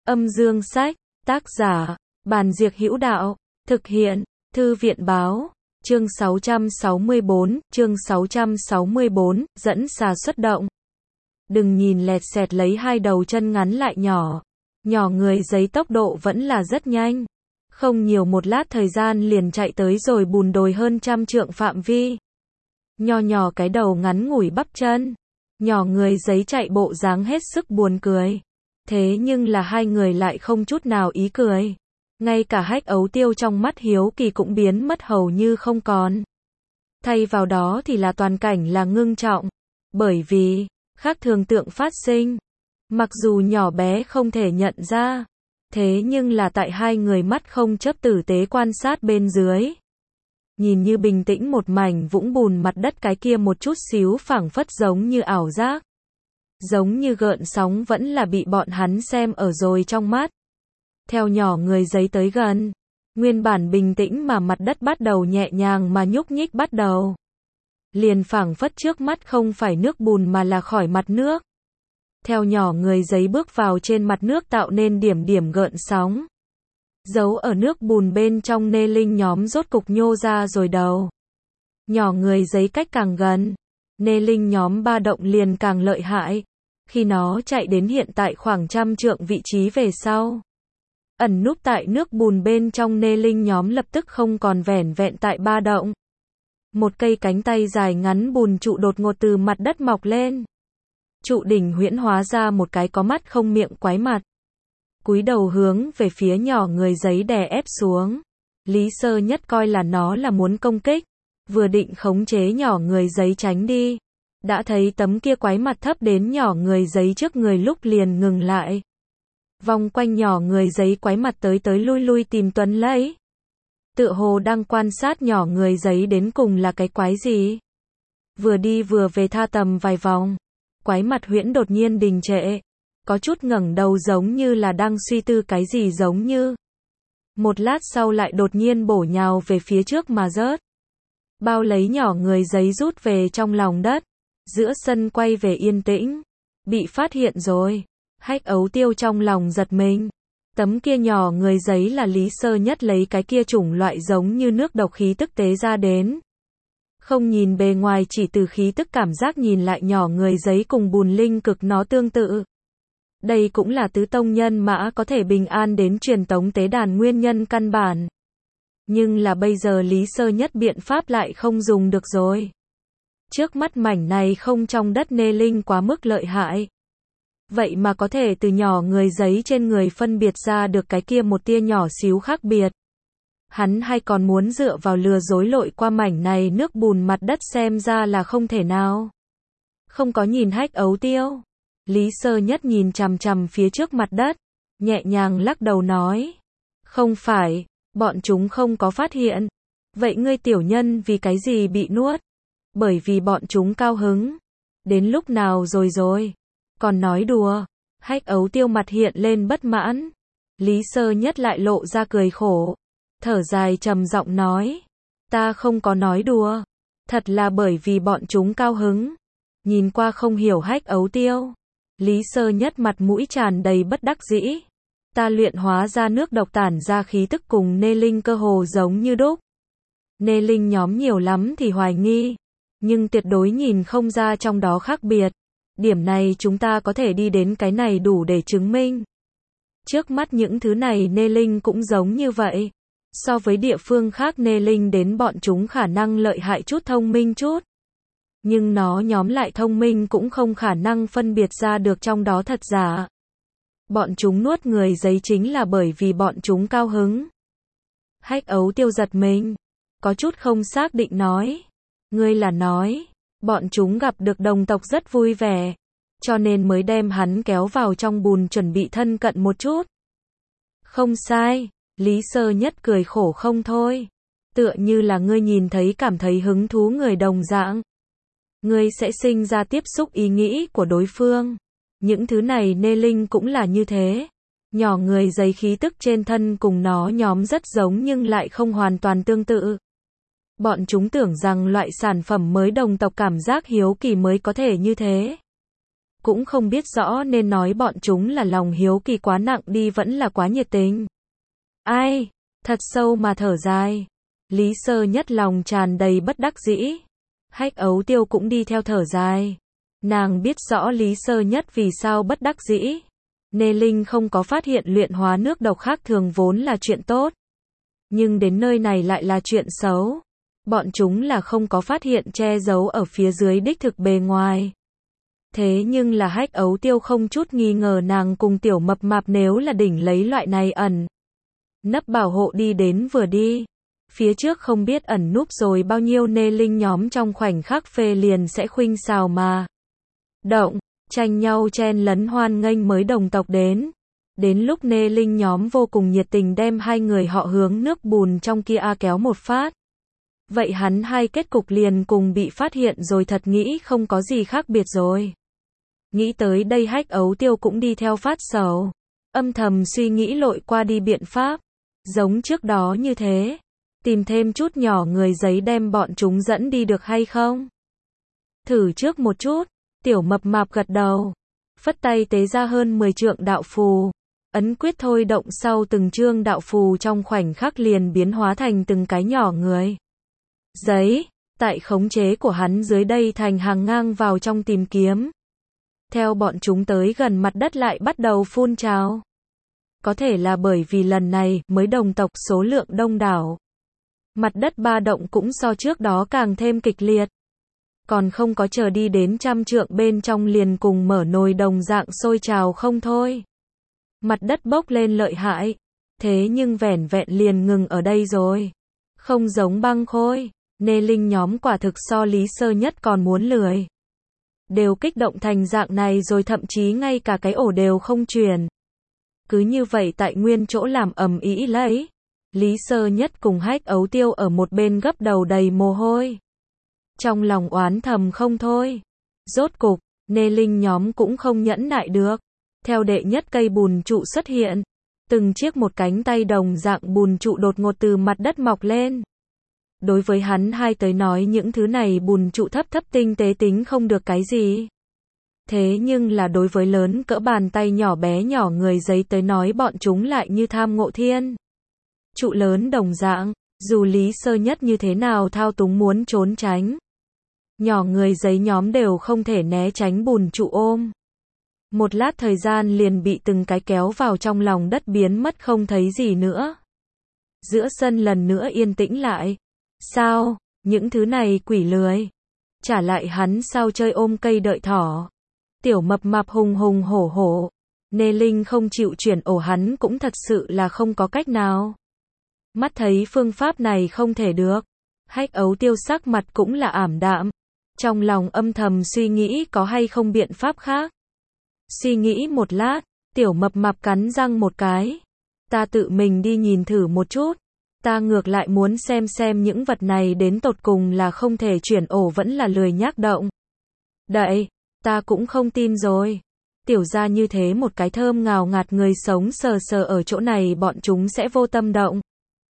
Âm dương sách, tác giả, Bàn Diệc Hữu Đạo, thực hiện, Thư viện báo, chương 664, dẫn xà xuất động. Đừng nhìn lẹt xẹt lấy hai đầu chân ngắn lại nhỏ người giấy tốc độ vẫn là rất nhanh. Không nhiều một lát thời gian liền chạy tới rồi bùn đồi hơn 100 trượng phạm vi. Nhỏ cái đầu ngắn ngủi bắp chân. Nhỏ người giấy chạy bộ dáng hết sức buồn cười. Thế nhưng là hai người lại không chút nào ý cười. Ngay cả Hách Ấu Tiêu trong mắt hiếu kỳ cũng biến mất hầu như không còn. Thay vào đó thì là toàn cảnh là ngưng trọng. Bởi vì, khác thường tượng phát sinh. Mặc dù nhỏ bé không thể nhận ra. Thế nhưng là tại hai người mắt không chấp tử tế quan sát bên dưới. Nhìn như bình tĩnh một mảnh vũng bùn mặt đất cái kia một chút xíu phảng phất giống như ảo giác. Giống như gợn sóng vẫn là bị bọn hắn xem ở rồi trong mắt. Theo nhỏ người giấy tới gần, nguyên bản bình tĩnh mà mặt đất bắt đầu nhẹ nhàng mà nhúc nhích bắt đầu. Liền phảng phất trước mắt không phải nước bùn mà là khỏi mặt nước. Theo nhỏ người giấy bước vào trên mặt nước tạo nên điểm điểm gợn sóng. Giấu ở nước bùn bên trong nê linh nhóm rốt cục nhô ra rồi đầu. Nhỏ người giấy cách càng gần, nê linh nhóm ba động liền càng lợi hại. Khi nó chạy đến hiện tại khoảng 100 trượng vị trí về sau. Ẩn núp tại nước bùn bên trong nê linh nhóm lập tức không còn vẻn vẹn tại ba động. Một cây cánh tay dài ngắn bùn trụ đột ngột từ mặt đất mọc lên. Trụ đỉnh huyễn hóa ra một cái có mắt không miệng quái mặt. Cúi đầu hướng về phía nhỏ người giấy đè ép xuống. Lý Sơ Nhất coi là nó là muốn công kích. Vừa định khống chế nhỏ người giấy tránh đi. Đã thấy tấm kia quái mặt thấp đến nhỏ người giấy trước người lúc liền ngừng lại. Vòng quanh nhỏ người giấy quái mặt tới lui lui tìm Tuấn lấy. Tựa hồ đang quan sát nhỏ người giấy đến cùng là cái quái gì. Vừa đi vừa về tha tầm vài vòng. Quái mặt huyễn đột nhiên đình trệ. Có chút ngẩng đầu giống như là đang suy tư cái gì giống như. Một lát sau lại đột nhiên bổ nhào về phía trước mà rớt. Bao lấy nhỏ người giấy rút về trong lòng đất. Giữa sân quay về yên tĩnh. Bị phát hiện rồi. Hách Ấu Tiêu trong lòng giật mình. Tấm kia nhỏ người giấy là Lý Sơ Nhất lấy cái kia chủng loại giống như nước độc khí tức tế ra đến. Không nhìn bề ngoài chỉ từ khí tức cảm giác nhìn lại nhỏ người giấy cùng bùn linh cực nó tương tự. Đây cũng là tứ tông nhân mã có thể bình an đến truyền tống tế đàn nguyên nhân căn bản. Nhưng là bây giờ Lý Sơ Nhất biện pháp lại không dùng được rồi. Trước mắt mảnh này không trong đất nê linh quá mức lợi hại. Vậy mà có thể từ nhỏ người giấy trên người phân biệt ra được cái kia một tia nhỏ xíu khác biệt. Hắn hay còn muốn dựa vào lừa dối lội qua mảnh này nước bùn mặt đất xem ra là không thể nào. Không có nhìn Hách Ấu Tiêu. Lý Sơ Nhất nhìn chằm chằm phía trước mặt đất. Nhẹ nhàng lắc đầu nói. Không phải, bọn chúng không có phát hiện. Vậy ngươi tiểu nhân vì cái gì bị nuốt? Bởi vì bọn chúng cao hứng. Đến lúc nào rồi? Còn nói đùa. Hách Ấu Tiêu mặt hiện lên bất mãn. Lý Sơ Nhất lại lộ ra cười khổ. Thở dài trầm giọng nói. Ta không có nói đùa. Thật là bởi vì bọn chúng cao hứng. Nhìn qua không hiểu Hách Ấu Tiêu. Lý Sơ Nhất mặt mũi tràn đầy bất đắc dĩ. Ta luyện hóa ra nước độc tản ra khí tức cùng nê linh cơ hồ giống như đúc. Nê linh nhóm nhiều lắm thì hoài nghi. Nhưng tuyệt đối nhìn không ra trong đó khác biệt. Điểm này chúng ta có thể đi đến cái này đủ để chứng minh. Trước mắt những thứ này nê linh cũng giống như vậy. So với địa phương khác nê linh đến bọn chúng khả năng lợi hại chút thông minh chút. Nhưng nó nhóm lại thông minh cũng không khả năng phân biệt ra được trong đó thật giả. Bọn chúng nuốt người giấy chính là bởi vì bọn chúng cao hứng. Hách Ấu Tiêu giật mình. Có chút không xác định nói. Ngươi là nói. Bọn chúng gặp được đồng tộc rất vui vẻ. Cho nên mới đem hắn kéo vào trong bùn chuẩn bị thân cận một chút. Không sai. Lý Sơ Nhất cười khổ không thôi. Tựa như là ngươi nhìn thấy cảm thấy hứng thú người đồng dạng. Ngươi sẽ sinh ra tiếp xúc ý nghĩ của đối phương. Những thứ này nê linh cũng là như thế. Nhỏ người giấy khí tức trên thân cùng nó nhóm rất giống nhưng lại không hoàn toàn tương tự. Bọn chúng tưởng rằng loại sản phẩm mới đồng tộc cảm giác hiếu kỳ mới có thể như thế. cũng không biết rõ nên nói bọn chúng là lòng hiếu kỳ quá nặng đi vẫn là quá nhiệt tình. Ai, thật sâu mà thở dài. Lý Sơ Nhất lòng tràn đầy bất đắc dĩ. Hách Ấu Tiêu cũng đi theo thở dài. Nàng biết rõ Lý Sơ Nhất vì sao bất đắc dĩ. Nê Linh không có phát hiện luyện hóa nước độc khác thường vốn là chuyện tốt. Nhưng đến nơi này lại là chuyện xấu. Bọn chúng là không có phát hiện che giấu ở phía dưới đích thực bề ngoài. Thế nhưng là Hách Ấu Tiêu không chút nghi ngờ nàng cùng Tiểu Mập Mạp nếu là đỉnh lấy loại này ẩn nấp bảo hộ đi đến vừa đi. Phía trước không biết ẩn núp rồi bao nhiêu Nê Linh nhóm trong khoảnh khắc phê liền sẽ khuynh xào mà động, tranh nhau chen lấn hoan nghênh mới đồng tộc đến. Đến lúc Nê Linh nhóm vô cùng nhiệt tình đem hai người họ hướng nước bùn trong kia kéo một phát. Vậy hắn hai kết cục liền cùng bị phát hiện rồi, thật nghĩ không có gì khác biệt rồi. Nghĩ tới đây Hách Ấu Tiêu cũng đi theo phát sầu. Âm thầm suy nghĩ lội qua đi biện pháp. Giống trước đó như thế. Tìm thêm chút nhỏ người giấy đem bọn chúng dẫn đi được hay không? Thử trước một chút. Tiểu Mập Mạp gật đầu. Phất tay tế ra hơn 10 trượng đạo phù. Ấn quyết thôi động sau từng chương đạo phù trong khoảnh khắc liền biến hóa thành từng cái nhỏ người giấy. Tại khống chế của hắn dưới đây thành hàng ngang vào trong tìm kiếm. Theo bọn chúng tới gần mặt đất lại bắt đầu phun trào. Có thể là bởi vì lần này mới đồng tộc số lượng đông đảo. Mặt đất ba động cũng so trước đó càng thêm kịch liệt. Còn không có chờ đi đến 100 trượng bên trong liền cùng mở nồi đồng dạng sôi trào không thôi. Mặt đất bốc lên lợi hại. Thế nhưng vẻn vẹn liền ngừng ở đây rồi. Không giống băng khôi. Nê Linh nhóm quả thực so Lý Sơ Nhất còn muốn lười. Đều kích động thành dạng này rồi, thậm chí ngay cả cái ổ đều không chuyển. Cứ như vậy tại nguyên chỗ làm ầm ĩ lấy. Lý Sơ Nhất cùng Hách Ấu Tiêu ở một bên gấp đầu đầy mồ hôi. Trong lòng oán thầm không thôi. Rốt cục, Nê Linh nhóm cũng không nhẫn nại được. Theo đệ nhất cây bùn trụ xuất hiện. Từng chiếc một cánh tay đồng dạng bùn trụ đột ngột từ mặt đất mọc lên. Đối với hắn hai tới nói những thứ này bùn trụ thấp thấp tinh tế tính không được cái gì. Thế nhưng là đối với lớn cỡ bàn tay nhỏ bé nhỏ người giấy tới nói bọn chúng lại như tham ngộ thiên. Trụ lớn đồng dạng, dù Lý Sơ Nhất như thế nào thao túng muốn trốn tránh. Nhỏ người giấy nhóm đều không thể né tránh bùn trụ ôm. Một lát thời gian liền bị từng cái kéo vào trong lòng đất biến mất không thấy gì nữa. Giữa sân lần nữa yên tĩnh lại. Sao, những thứ này quỷ lười. Trả lại hắn sao chơi ôm cây đợi thỏ. Tiểu Mập Mạp hùng hùng hổ hổ. Nê Linh không chịu chuyển ổ hắn cũng thật sự là không có cách nào. Mắt thấy phương pháp này không thể được. Hách Ấu Tiêu sắc mặt cũng là ảm đạm. Trong lòng âm thầm suy nghĩ có hay không biện pháp khác. Suy nghĩ một lát, Tiểu Mập Mạp cắn răng một cái. Ta tự mình đi nhìn thử một chút. Ta ngược lại muốn xem những vật này đến tột cùng là không thể chuyển ổ vẫn là lười nhác động. Đậy, ta cũng không tin rồi. Tiểu ra như thế một cái thơm ngào ngạt người sống sờ sờ ở chỗ này bọn chúng sẽ vô tâm động.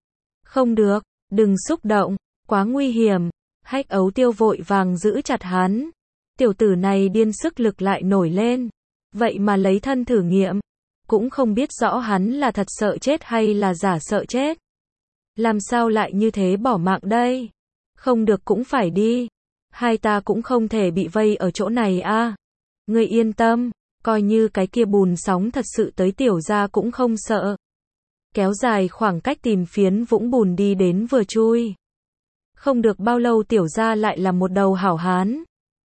Không được, đừng xúc động, quá nguy hiểm. Hách Ấu Tiêu vội vàng giữ chặt hắn. Tiểu tử này điên sức lực lại nổi lên. Vậy mà lấy thân thử nghiệm. Cũng không biết rõ hắn là thật sợ chết hay là giả sợ chết. Làm sao lại như thế bỏ mạng đây? Không được cũng phải đi. Hai ta cũng không thể bị vây ở chỗ này a. Ngươi yên tâm, coi như cái kia bùn sóng thật sự tới tiểu gia cũng không sợ. Kéo dài khoảng cách tìm phiến vũng bùn đi đến vừa chui. Không được bao lâu tiểu gia lại là một đầu hảo hán.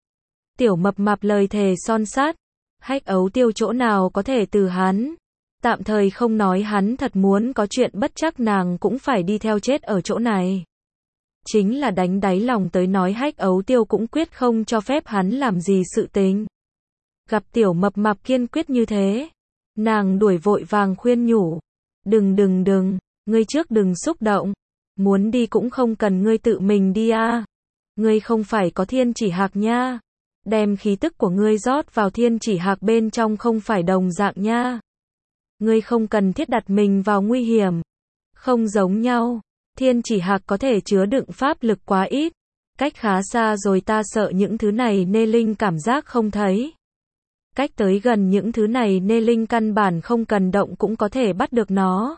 Tiểu Mập Mạp lời thề son sắt. Hách Ấu Tiêu chỗ nào có thể từ hắn. Tạm thời không nói hắn thật muốn có chuyện bất chắc nàng cũng phải đi theo chết ở chỗ này. Chính là đánh đáy lòng tới nói Hách Ấu Tiêu cũng quyết không cho phép hắn làm gì sự tình. Gặp Tiểu Mập Mạp kiên quyết như thế. Nàng đuổi vội vàng khuyên nhủ. Đừng, ngươi trước đừng xúc động. Muốn đi cũng không cần ngươi tự mình đi a. Ngươi không phải có thiên chỉ hạc nha. Đem khí tức của ngươi rót vào thiên chỉ hạc bên trong không phải đồng dạng nha. Ngươi không cần thiết đặt mình vào nguy hiểm. Không giống nhau. Thiên chỉ hạc có thể chứa đựng pháp lực quá ít. Cách khá xa rồi ta sợ những thứ này Nê Linh cảm giác không thấy. Cách tới gần những thứ này Nê Linh căn bản không cần động cũng có thể bắt được nó.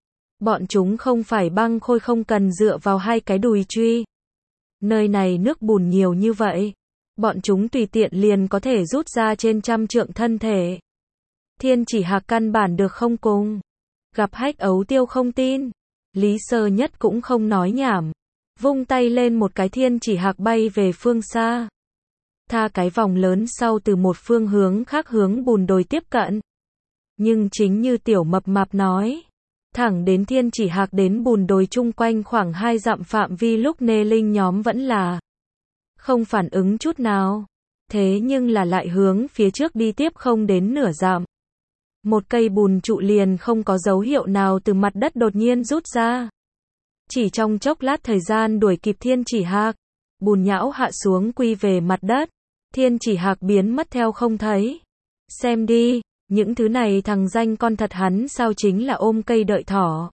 Bọn chúng không phải băng khôi, không cần dựa vào hai cái đùi truy. Nơi này nước bùn nhiều như vậy, bọn chúng tùy tiện liền có thể rút ra trên trăm trượng thân thể. Thiên Chỉ Hạc căn bản được không cùng. Gặp Hách Ấu Tiêu không tin, Lý Sơ Nhất cũng không nói nhảm, vung tay lên một cái Thiên Chỉ Hạc bay về phương xa. Tha cái vòng lớn sau từ một phương hướng khác hướng bùn đồi tiếp cận. Nhưng chính như Tiểu Mập Mạp nói, thẳng đến Thiên Chỉ Hạc đến bùn đồi chung quanh khoảng 2 dặm phạm vi lúc Nê Linh nhóm vẫn là không phản ứng chút nào. Thế nhưng là lại hướng phía trước đi tiếp không đến nửa dặm. Một cây bùn trụ liền không có dấu hiệu nào từ mặt đất đột nhiên rút ra. Chỉ trong chốc lát thời gian đuổi kịp Thiên Chỉ Hạc, bùn nhão hạ xuống quy về mặt đất. Thiên Chỉ Hạc biến mất theo không thấy. Xem đi, những thứ này thằng danh con thật hắn sao chính là ôm cây đợi thỏ.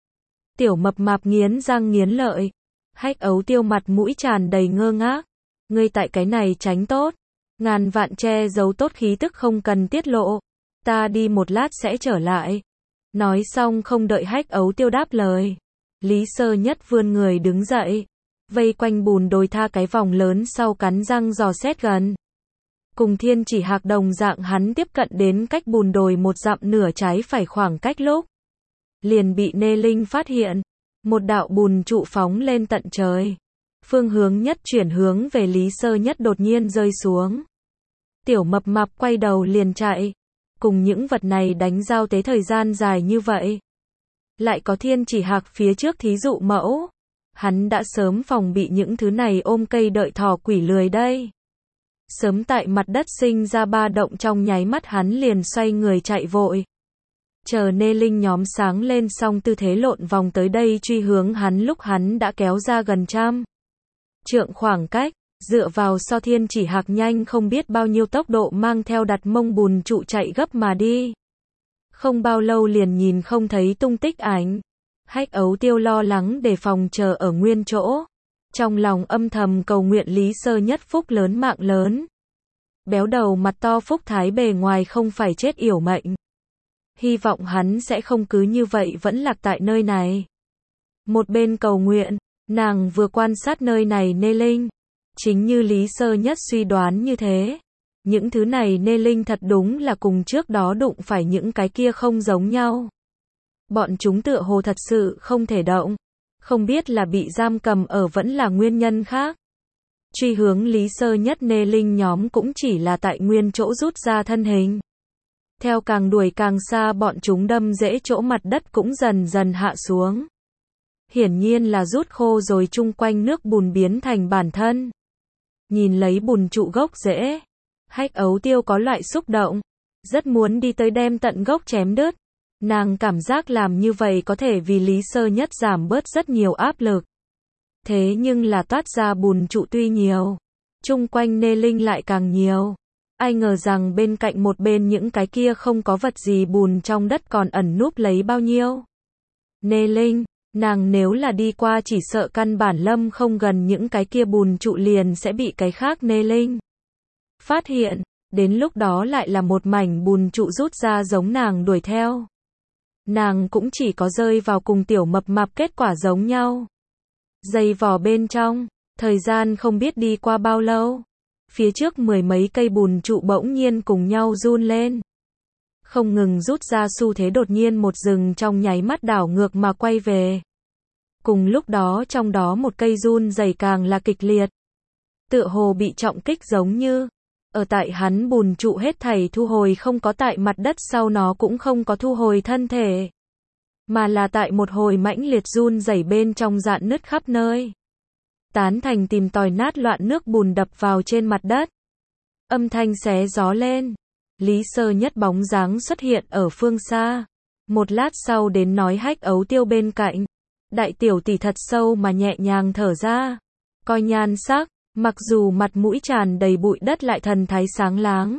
Tiểu Mập Mạp nghiến răng nghiến lợi. Hách Ấu Tiêu mặt mũi tràn đầy ngơ ngác. Ngươi tại cái này tránh tốt. Ngàn vạn che giấu tốt khí tức không cần tiết lộ. Ta đi một lát sẽ trở lại. Nói xong không đợi Hách Ấu Tiêu đáp lời. Lý Sơ Nhất vươn người đứng dậy. Vây quanh bùn đồi tha cái vòng lớn sau cắn răng dò xét gần. Cùng Thiên Chỉ Hạc đồng dạng hắn tiếp cận đến cách bùn đồi 1 dặm nửa trái phải khoảng cách lúc. Liền bị Nê Linh phát hiện. Một đạo bùn trụ phóng lên tận trời. Phương hướng nhất chuyển hướng về Lý Sơ Nhất đột nhiên rơi xuống. Tiểu Mập Mạp quay đầu liền chạy. Cùng những vật này đánh giao tế thời gian dài như vậy. Lại có Thiên Chỉ Hạc phía trước thí dụ mẫu. Hắn đã sớm phòng bị những thứ này ôm cây đợi thỏ quỷ lười đây. Sớm tại mặt đất sinh ra ba động trong nháy mắt hắn liền xoay người chạy vội. Chờ Nê Linh nhóm sáng lên xong tư thế lộn vòng tới đây truy hướng hắn lúc hắn đã kéo ra gần trăm trượng khoảng cách, dựa vào so Thiên Chỉ Hạc nhanh không biết bao nhiêu tốc độ mang theo đặt mông bùn trụ chạy gấp mà đi. Không bao lâu liền nhìn không thấy tung tích ảnh. Hách Ấu Tiêu lo lắng đề phòng chờ ở nguyên chỗ. Trong lòng âm thầm cầu nguyện Lý Sơ Nhất phúc lớn mạng lớn. Béo đầu mặt to phúc thái bề ngoài không phải chết yểu mệnh. Hy vọng hắn sẽ không cứ như vậy vẫn lạc tại nơi này. Một bên cầu nguyện, nàng vừa quan sát nơi này Nê Linh. Chính như Lý Sơ Nhất suy đoán như thế. Những thứ này Nê Linh thật đúng là cùng trước đó đụng phải những cái kia không giống nhau. Bọn chúng tựa hồ thật sự không thể động. Không biết là bị giam cầm ở vẫn là nguyên nhân khác. Truy hướng Lý Sơ Nhất Nê Linh nhóm cũng chỉ là tại nguyên chỗ rút ra thân hình. Theo càng đuổi càng xa bọn chúng đâm rễ chỗ mặt đất cũng dần dần hạ xuống. Hiển nhiên là rút khô rồi chung quanh nước bùn biến thành bản thân. Nhìn lấy bùn trụ gốc rễ. Hách Ấu Tiêu có loại xúc động. Rất muốn đi tới đem tận gốc chém đứt. Nàng cảm giác làm như vậy có thể vì Lý Sơ Nhất giảm bớt rất nhiều áp lực. Thế nhưng là toát ra bùn trụ tuy nhiều, chung quanh Nê Linh lại càng nhiều. Ai ngờ rằng bên cạnh một bên những cái kia không có vật gì bùn trong đất còn ẩn núp lấy bao nhiêu. Nê Linh, nàng nếu là đi qua chỉ sợ căn bản lâm không gần những cái kia bùn trụ liền sẽ bị cái khác Nê Linh phát hiện, đến lúc đó lại là một mảnh bùn trụ rút ra giống nàng đuổi theo. Nàng cũng chỉ có rơi vào cùng Tiểu Mập Mạp kết quả giống nhau. Dây vò bên trong, thời gian không biết đi qua bao lâu. Phía trước 10 mấy cây bùn trụ bỗng nhiên cùng nhau run lên. Không ngừng rút ra xu thế đột nhiên một rừng trong nháy mắt đảo ngược mà quay về. Cùng lúc đó trong đó một cây run rẩy càng là kịch liệt. Tựa hồ bị trọng kích giống như. Ở tại hắn bùn trụ hết thảy thu hồi không có tại mặt đất sau nó cũng không có thu hồi thân thể. Mà là tại một hồi mãnh liệt run rẩy bên trong rạn nứt khắp nơi. Tán thành tìm tòi nát loạn nước bùn đập vào trên mặt đất. Âm thanh xé gió lên. Lý Sơ Nhất bóng dáng xuất hiện ở phương xa. Một lát sau đến nói Hách Ấu Tiêu bên cạnh. Đại tiểu tỷ thật sâu mà nhẹ nhàng thở ra. Coi nhan sắc, mặc dù mặt mũi tràn đầy bụi đất lại thần thái sáng láng.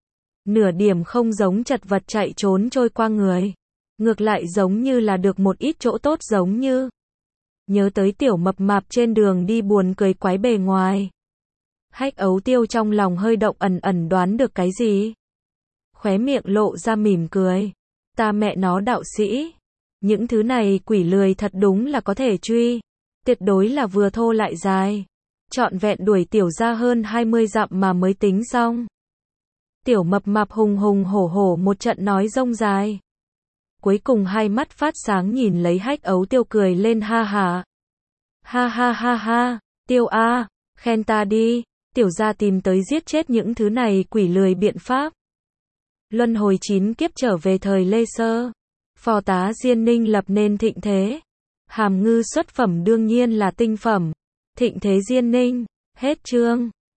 Nửa điểm không giống chật vật chạy trốn trôi qua người. Ngược lại giống như là được một ít chỗ tốt giống như. Nhớ tới Tiểu Mập Mạp trên đường đi buồn cười quái bề ngoài. Hách Ấu Tiêu trong lòng hơi động ẩn ẩn đoán được cái gì. khóe miệng lộ ra mỉm cười. Ta mẹ nó đạo sĩ. Những thứ này quỷ lười thật đúng là có thể truy. Tuyệt đối là vừa thô lại dài. Trọn vẹn đuổi tiểu ra hơn 20 dặm mà mới tính xong. Tiểu mập mạp hùng hùng hổ hổ một trận nói rông dài. Cuối cùng hai mắt phát sáng nhìn lấy Hách Ấu Tiêu cười lên ha ha. Ha ha ha ha, Tiêu a, khen ta đi, tiểu gia tìm tới giết chết những thứ này quỷ lười biện pháp. Luân hồi 9 kiếp trở về thời Lê Sơ. Phò tá Diên Ninh lập nên thịnh thế. Hàm Ngư xuất phẩm đương nhiên là tinh phẩm. Thịnh thế Diên Ninh, hết chương.